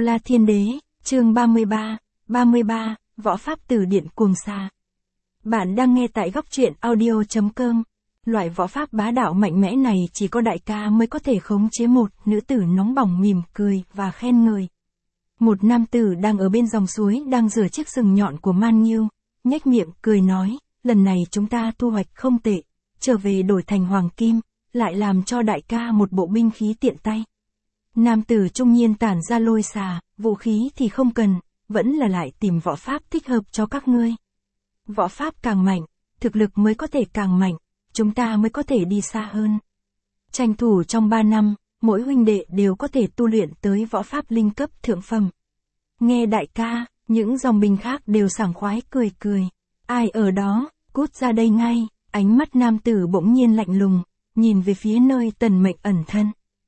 La Thiên Đế, chương 33, Võ Pháp Từ Điển Cuồng Xà. Bạn đang nghe tại góc truyện audio.com. Loại võ pháp bá đạo mạnh mẽ này chỉ có đại ca mới có thể khống chế. Một nữ tử nóng bỏng mỉm cười và khen ngợi. Một nam tử đang ở bên dòng suối đang rửa chiếc sừng nhọn của Man Nghiêu, nhếch miệng cười nói, lần này chúng ta thu hoạch không tệ, trở về đổi thành hoàng kim, lại làm cho đại ca một bộ binh khí tiện tay. Nam tử trung niên tản ra lôi xà, vũ khí thì không cần, vẫn là lại tìm võ pháp thích hợp cho các ngươi. Võ pháp càng mạnh, thực lực mới có thể càng mạnh, chúng ta mới có thể đi xa hơn. Tranh thủ trong 3 năm, mỗi huynh đệ đều có thể tu luyện tới võ pháp linh cấp thượng phẩm. Nghe đại ca, những dòng binh khác đều sảng khoái cười cười. Ai ở đó, cút ra đây ngay, ánh mắt nam tử bỗng nhiên lạnh lùng, nhìn về phía nơi Tần Mệnh ẩn thân.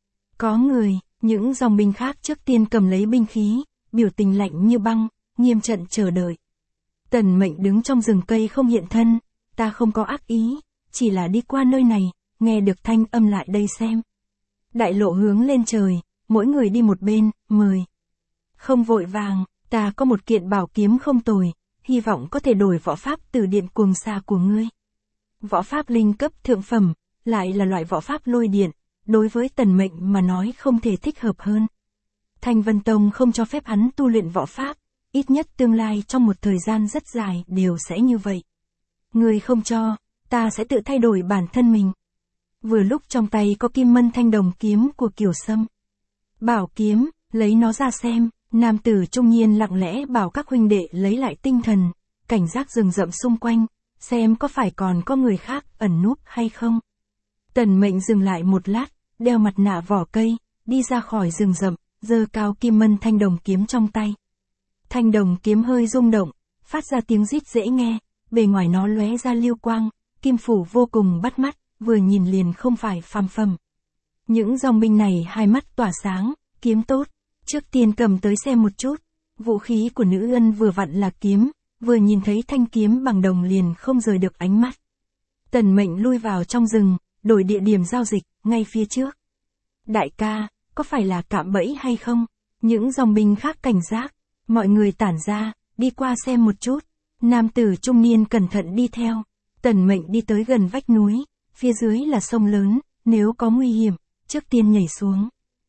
Có người, những dòng binh khác trước tiên cầm lấy binh khí, biểu tình lạnh như băng, nghiêm trận chờ đợi. Tần Mệnh đứng trong rừng cây không hiện thân, ta không có ác ý, chỉ là đi qua nơi này, nghe được thanh âm lại đây xem. Đại lộ hướng lên trời, mỗi người đi một bên, mời. Không vội vàng, ta có một kiện bảo kiếm không tồi, hy vọng có thể đổi võ pháp từ điện cuồng xà của ngươi. Võ pháp linh cấp thượng phẩm, lại là loại võ pháp lôi điện, đối với Tần Mệnh mà nói không thể thích hợp hơn. Thanh Vân Tông không cho phép hắn tu luyện võ pháp, ít nhất tương lai trong một thời gian rất dài đều sẽ như vậy. Ngươi không cho, ta sẽ tự thay đổi bản thân mình. Vừa lúc trong tay có Kim Mân Thanh Đồng kiếm của Kiều Sâm. Bảo kiếm, lấy nó ra xem, nam tử trung niên lặng lẽ bảo các huynh đệ lấy lại tinh thần, cảnh giác rừng rậm xung quanh, xem có phải còn có người khác ẩn núp hay không. Tần Mệnh dừng lại một lát, đeo mặt nạ vỏ cây, đi ra khỏi rừng rậm, giơ cao Kim Mân Thanh Đồng kiếm trong tay. Thanh đồng kiếm hơi rung động, phát ra tiếng rít dễ nghe, bề ngoài nó lóe ra lưu quang, kim phủ vô cùng bắt mắt, vừa nhìn liền không phải phàm phẩm. Những dòng binh này hai mắt tỏa sáng, kiếm tốt, trước tiên cầm tới xem một chút. Vũ khí của nữ ân vừa vặn là kiếm, vừa nhìn thấy thanh kiếm bằng đồng liền không rời được ánh mắt. Tần Mệnh lui vào trong rừng, đổi địa điểm giao dịch, ngay phía trước. Đại ca, có phải là cạm bẫy hay không? Những dòng binh khác cảnh giác. Mọi người tản ra, đi qua xem một chút. Nam tử trung niên cẩn thận đi theo. Tần Mệnh đi tới gần vách núi, phía dưới là sông lớn, nếu có nguy hiểm, trước tiên nhảy xuống.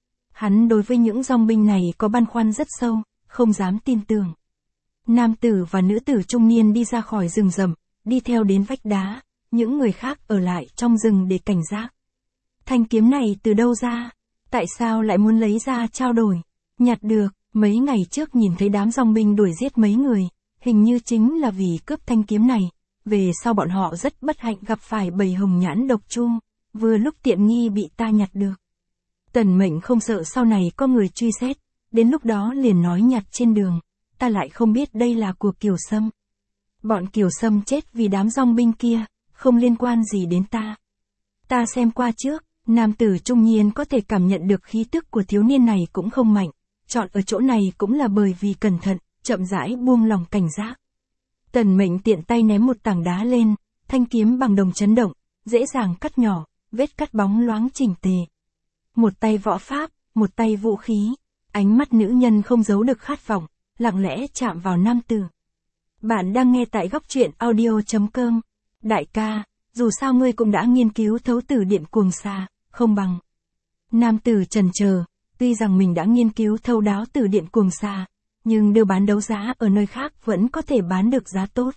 Hắn đối với những dòng binh này có băn khoăn rất sâu, không dám tin tưởng. Nam tử và nữ tử trung niên đi ra khỏi rừng rậm, đi theo đến vách đá, những người khác ở lại trong rừng để cảnh giác. Thanh kiếm này từ đâu ra? Tại sao lại muốn lấy ra trao đổi? Nhặt được. Mấy ngày trước nhìn thấy đám dòng binh đuổi giết mấy người, hình như chính là vì cướp thanh kiếm này, về sau bọn họ rất bất hạnh gặp phải bầy hồng nhãn độc chu, vừa lúc tiện nghi bị ta nhặt được. Tần Mệnh không sợ sau này có người truy xét, đến lúc đó liền nói nhặt trên đường, ta lại không biết đây là của Kiều Sâm. Bọn Kiều Sâm chết vì đám dòng binh kia, không liên quan gì đến ta. Ta xem qua trước, nam tử trung niên có thể cảm nhận được khí tức của thiếu niên này cũng không mạnh. Chọn ở chỗ này cũng là bởi vì cẩn thận, chậm rãi buông lòng cảnh giác. Tần Mệnh tiện tay ném một tảng đá lên, thanh kiếm bằng đồng chấn động, dễ dàng cắt nhỏ, vết cắt bóng loáng chỉnh tề. Một tay võ pháp, một tay vũ khí, ánh mắt nữ nhân không giấu được khát vọng, lặng lẽ chạm vào nam tử. Bạn đang nghe tại góc truyện audio.com. Đại ca, dù sao ngươi cũng đã nghiên cứu thấu tử điện cuồng xà, không bằng. Nam tử chần chờ. Tuy rằng mình đã nghiên cứu thấu đáo từ điện cuồng xà, nhưng đưa bán đấu giá ở nơi khác vẫn có thể bán được giá tốt.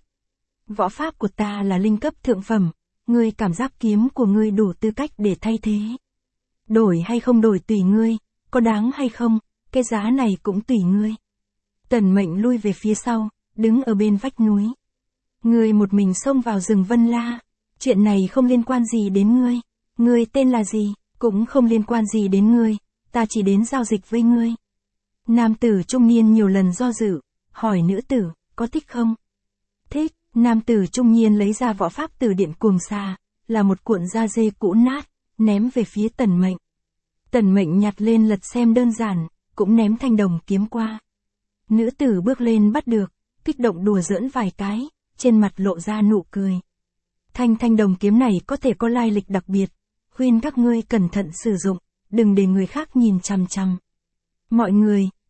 Võ pháp của ta là linh cấp thượng phẩm, ngươi cảm giác kiếm của ngươi đủ tư cách để thay thế. Đổi hay không đổi tùy ngươi, có đáng hay không, cái giá này cũng tùy ngươi. Tần Mệnh lui về phía sau, đứng ở bên vách núi. Ngươi một mình xông vào rừng Vân La, chuyện này không liên quan gì đến ngươi. Ngươi tên là gì, cũng không liên quan gì đến ngươi. Ta chỉ đến giao dịch với ngươi. Nam tử trung niên nhiều lần do dự, hỏi nữ tử, có thích không? Thích, nam tử trung niên lấy ra võ pháp từ điện cuồng xà, là một cuộn da dê cũ nát, ném về phía Tần Mệnh. Tần Mệnh nhặt lên lật xem đơn giản, cũng ném thanh đồng kiếm qua. Nữ tử bước lên bắt được, kích động đùa giỡn vài cái, trên mặt lộ ra nụ cười. Thanh đồng kiếm này có thể có lai lịch đặc biệt, khuyên các ngươi cẩn thận sử dụng. Đừng để người khác nhìn chằm chằm. Mọi người,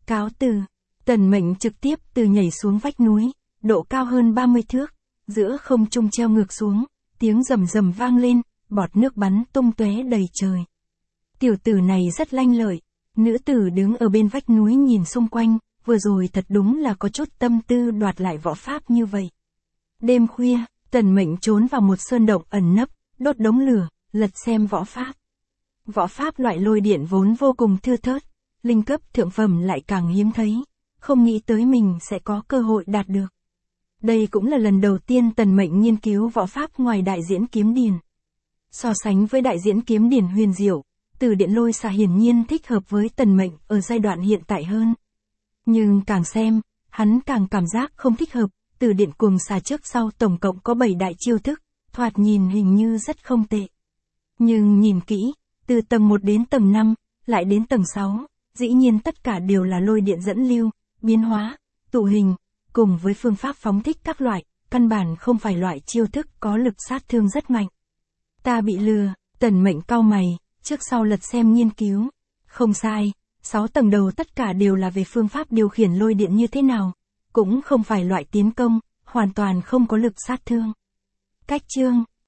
Cáo từ. Tần Mệnh trực tiếp từ nhảy xuống vách núi, độ cao hơn 30 thước, giữa không trung treo ngược xuống, tiếng rầm rầm vang lên, bọt nước bắn tung tóe đầy trời. Tiểu tử này rất lanh lợi. Nữ tử đứng ở bên vách núi nhìn xung quanh, vừa rồi thật đúng là có chút tâm tư đoạt lại võ pháp như vậy. Đêm khuya, Tần Mệnh trốn vào một sơn động ẩn nấp, đốt đống lửa, lật xem võ pháp. Võ pháp loại lôi điện vốn vô cùng thưa thớt, linh cấp thượng phẩm lại càng hiếm thấy, không nghĩ tới mình sẽ có cơ hội đạt được. Đây cũng là lần đầu tiên Tần Mệnh nghiên cứu võ pháp ngoài đại diễn kiếm điển. So sánh với đại diễn kiếm điển huyền diệu, Từ Điện Lôi Xà hiển nhiên thích hợp với Tần Mệnh ở giai đoạn hiện tại hơn. Nhưng càng xem, hắn càng cảm giác không thích hợp. Từ Điện Cuồng Xà trước sau tổng cộng có 7 đại chiêu thức, thoạt nhìn hình như rất không tệ. Nhưng nhìn kỹ, từ tầng 1 đến tầng 5, lại đến tầng 6, dĩ nhiên tất cả đều là lôi điện dẫn lưu, biến hóa, tụ hình, cùng với phương pháp phóng thích các loại, căn bản không phải loại chiêu thức có lực sát thương rất mạnh. Ta bị lừa, Tần Mệnh cau mày, trước sau lật xem nghiên cứu. Không sai, 6 tầng đầu tất cả đều là về phương pháp điều khiển lôi điện như thế nào, cũng không phải loại tiến công, hoàn toàn không có lực sát thương. Cách chương,